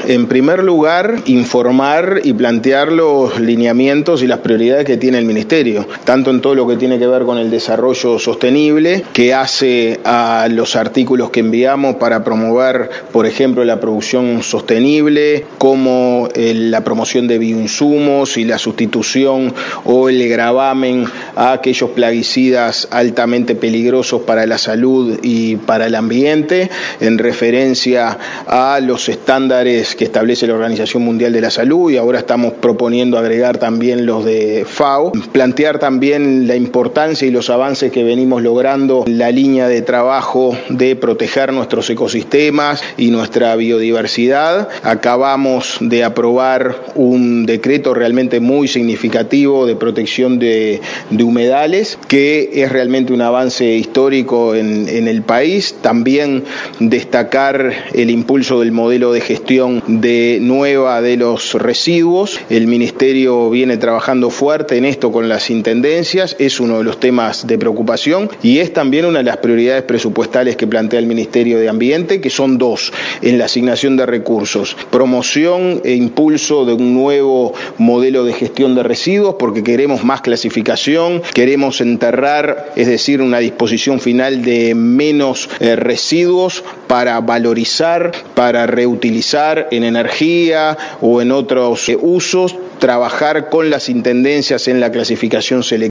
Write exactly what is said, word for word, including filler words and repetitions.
En primer lugar, informar y plantear los lineamientos y las prioridades que tiene el Ministerio, tanto en todo lo que tiene que ver con el desarrollo sostenible, que hace a los artículos que enviamos para promover, por ejemplo, la producción sostenible, como eh, la promoción de bioinsumos y la sustitución o el gravamen a aquellos plaguicidas altamente peligrosos para la salud y para el ambiente, en referencia a los estándares que establece la Organización Mundial de la Salud, y ahora estamos proponiendo agregar también los de FAO. Plantear también la importancia y los avances que venimos logrando en la línea de trabajo de proteger nuestros ecosistemas y nuestra biodiversidad. Acabamos de aprobar un decreto realmente muy significativo de protección de, de humedales, que es realmente un avance histórico en, en el país. También destacar el impulso del modelo de gestión de nueva de los residuos. El Ministerio viene trabajando fuerte en esto con las intendencias, es uno de los temas de preocupación y es también una de las prioridades presupuestales que plantea el Ministerio de Ambiente, que son dos en la asignación de recursos: promoción e impulso de un nuevo modelo de gestión de residuos, porque queremos más clasificación, queremos enterrar, es decir, una disposición final de menos eh, residuos para valorizar, para reutilizar en energía o en otros eh, usos, trabajar con las intendencias en la clasificación selectiva.